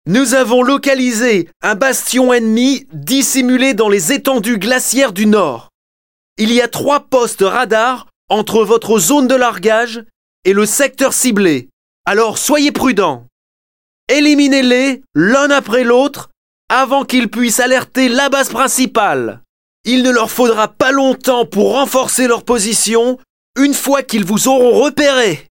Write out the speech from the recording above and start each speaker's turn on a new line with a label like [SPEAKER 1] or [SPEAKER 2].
[SPEAKER 1] Nous avons localisé un bastion ennemi dissimulé dans les étendues glaciaires du Nord. Il y a 3 postes radars entre votre zone de largage et le secteur ciblé. Alors soyez prudents. Éliminez-les l'un après l'autre avant qu'ils puissent alerter la base principale. Il ne leur faudra pas longtemps pour renforcer leur position une fois qu'ils vous auront repéré.